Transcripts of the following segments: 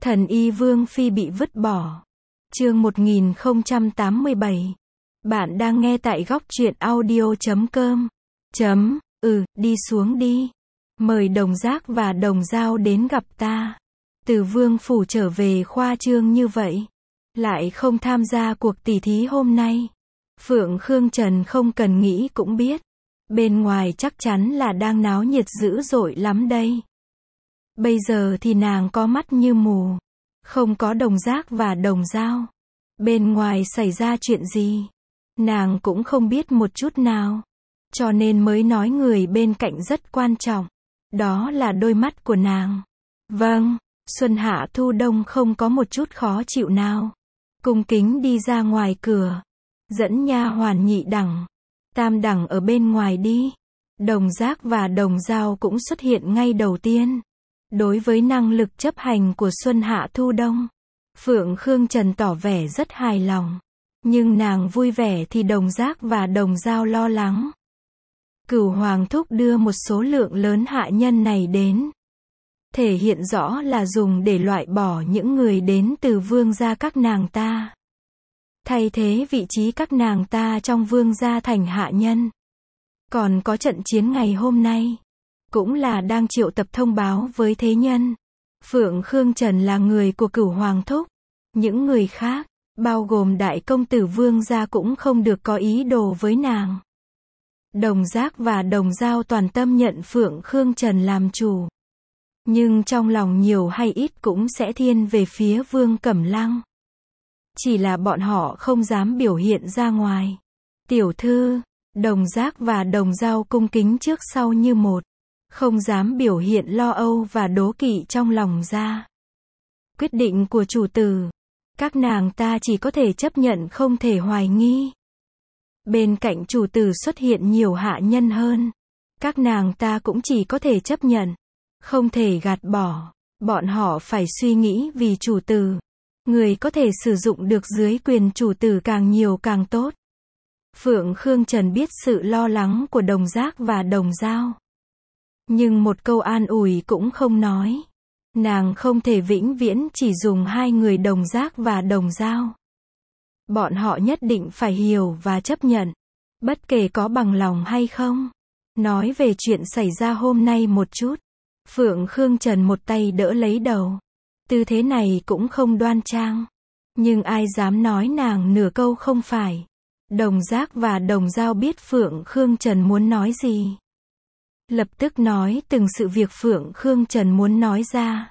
Thần y Vương Phi bị vứt bỏ. Chương 1087. Bạn đang nghe tại góc truyện audio.com. Đi xuống đi. Mời Đồng Giác và Đồng Dao đến gặp ta. Từ Vương Phủ trở về khoa trương như vậy. Lại không tham gia cuộc tỉ thí hôm nay. Phượng Khương Trần không cần nghĩ cũng biết. Bên ngoài chắc chắn là đang náo nhiệt dữ dội lắm đây. Bây giờ thì nàng có mắt như mù. Không có Đồng Giác và Đồng Dao. Bên ngoài xảy ra chuyện gì? Nàng cũng không biết một chút nào. Cho nên mới nói người bên cạnh rất quan trọng. Đó là đôi mắt của nàng. Vâng, Xuân Hạ Thu Đông không có một chút khó chịu nào. Cung kính đi ra ngoài cửa. Dẫn nha hoàn nhị đẳng, tam đẳng ở bên ngoài đi. Đồng Giác và Đồng Dao cũng xuất hiện ngay đầu tiên. Đối với năng lực chấp hành của Xuân Hạ Thu Đông, Phượng Khương Trần tỏ vẻ rất hài lòng. Nhưng nàng vui vẻ thì Đồng Giác và Đồng Dao lo lắng. Cửu Hoàng Thúc đưa một số lượng lớn hạ nhân này đến. Thể hiện rõ là dùng để loại bỏ những người đến từ vương gia các nàng ta. Thay thế vị trí các nàng ta trong vương gia thành hạ nhân. Còn có trận chiến ngày hôm nay. Cũng là đang triệu tập thông báo với thế nhân. Phượng Khương Trần là người của Cửu Hoàng Thúc. Những người khác, bao gồm đại công tử vương gia cũng không được có ý đồ với nàng. Đồng Giác và Đồng Dao toàn tâm nhận Phượng Khương Trần làm chủ. Nhưng trong lòng nhiều hay ít cũng sẽ thiên về phía Vương Cẩm Lăng. Chỉ là bọn họ không dám biểu hiện ra ngoài. Tiểu thư, Đồng Giác và Đồng Dao cung kính trước sau như một. Không dám biểu hiện lo âu và đố kỵ trong lòng ra. Quyết định của chủ tử. Các nàng ta chỉ có thể chấp nhận không thể hoài nghi. Bên cạnh chủ tử xuất hiện nhiều hạ nhân hơn. Các nàng ta cũng chỉ có thể chấp nhận. Không thể gạt bỏ. Bọn họ phải suy nghĩ vì chủ tử. Người có thể sử dụng được dưới quyền chủ tử càng nhiều càng tốt. Phượng Khương Trần biết sự lo lắng của Đồng Giác và Đồng Dao. Nhưng một câu an ủi cũng không nói. Nàng không thể vĩnh viễn chỉ dùng hai người Đồng Giác và Đồng Dao. Bọn họ nhất định phải hiểu và chấp nhận. Bất kể có bằng lòng hay không. Nói về chuyện xảy ra hôm nay một chút. Phượng Khương Trần một tay đỡ lấy đầu. Tư thế này cũng không đoan trang. Nhưng ai dám nói nàng nửa câu không phải. Đồng Giác và Đồng Dao biết Phượng Khương Trần muốn nói gì. Lập tức nói từng sự việc Phượng Khương Trần muốn nói ra.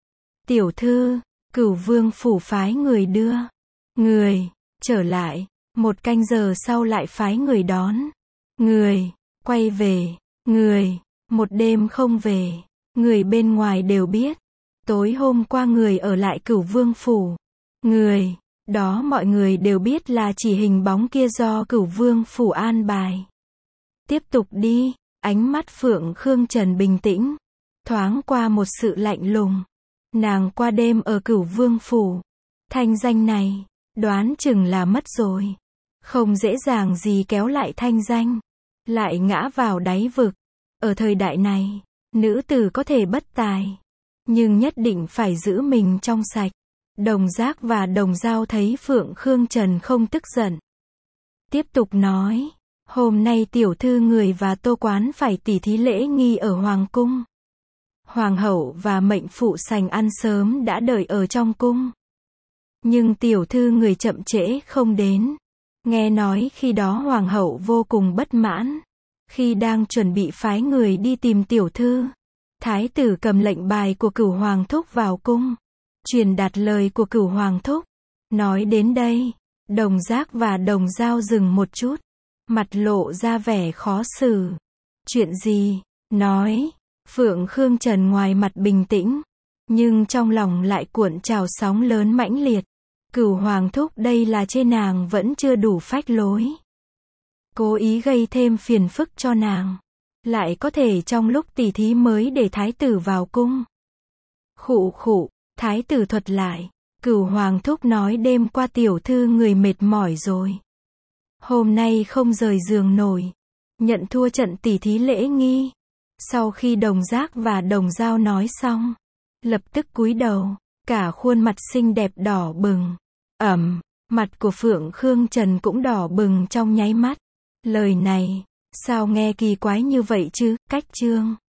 Tiểu thư, Cửu Vương Phủ phái người đưa. Người, trở lại. 1 canh giờ sau lại phái người đón. Người, quay về. Người, 1 đêm không về. Người bên ngoài đều biết. Tối hôm qua người ở lại Cửu Vương Phủ. Người, đó mọi người đều biết là chỉ hình bóng kia do Cửu Vương Phủ an bài. Tiếp tục đi. Ánh mắt Phượng Khương Trần bình tĩnh. Thoáng qua một sự lạnh lùng. Nàng qua đêm ở Cửu Vương Phủ. Thanh danh này, đoán chừng là mất rồi. Không dễ dàng gì kéo lại thanh danh. Lại ngã vào đáy vực. Ở thời đại này, nữ tử có thể bất tài. Nhưng nhất định phải giữ mình trong sạch. Đồng Giác và Đồng Dao thấy Phượng Khương Trần không tức giận. Tiếp tục nói. Hôm nay tiểu thư người và Tô Quán phải tỉ thí lễ nghi ở Hoàng cung. Hoàng hậu và mệnh phụ sành ăn sớm đã đợi ở trong cung. Nhưng tiểu thư người chậm trễ không đến. Nghe nói khi đó Hoàng hậu vô cùng bất mãn. Khi đang chuẩn bị phái người đi tìm tiểu thư, thái tử cầm lệnh bài của Cửu Hoàng Thúc vào cung. Truyền đạt lời của Cửu Hoàng Thúc. Nói đến đây, Đồng Giác và Đồng Dao dừng một chút. Mặt lộ ra vẻ khó xử. Chuyện gì? Nói. Phượng Khương Trần ngoài mặt bình tĩnh. Nhưng trong lòng lại cuộn trào sóng lớn mãnh liệt. Cửu Hoàng Thúc đây là chê nàng vẫn chưa đủ phách lối. Cố ý gây thêm phiền phức cho nàng. Lại có thể trong lúc tỉ thí mới để thái tử vào cung. Khụ khụ, thái tử thuật lại. Cửu Hoàng Thúc nói đêm qua tiểu thư người mệt mỏi rồi. Hôm nay không rời giường nổi. Nhận thua trận tỉ thí lễ nghi. Sau khi Đồng Giác và Đồng Dao nói xong, lập tức cúi đầu. Cả khuôn mặt xinh đẹp đỏ bừng. Mặt của Phượng Khương Trần cũng đỏ bừng trong nháy mắt. Lời này, sao nghe kỳ quái như vậy chứ, cách chương.